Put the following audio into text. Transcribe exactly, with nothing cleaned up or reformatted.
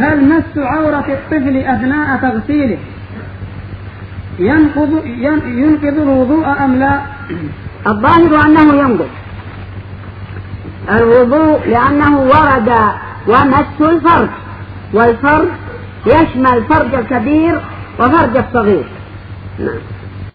هل مس عورة الطفل أثناء تغسيله ينقض ينقض الوضوء أم لا؟ الظاهر أنه ينقض الوضوء لأنه ورد ومس الفرج، والفرج يشمل فرج الكبير وفرج الصغير. نعم.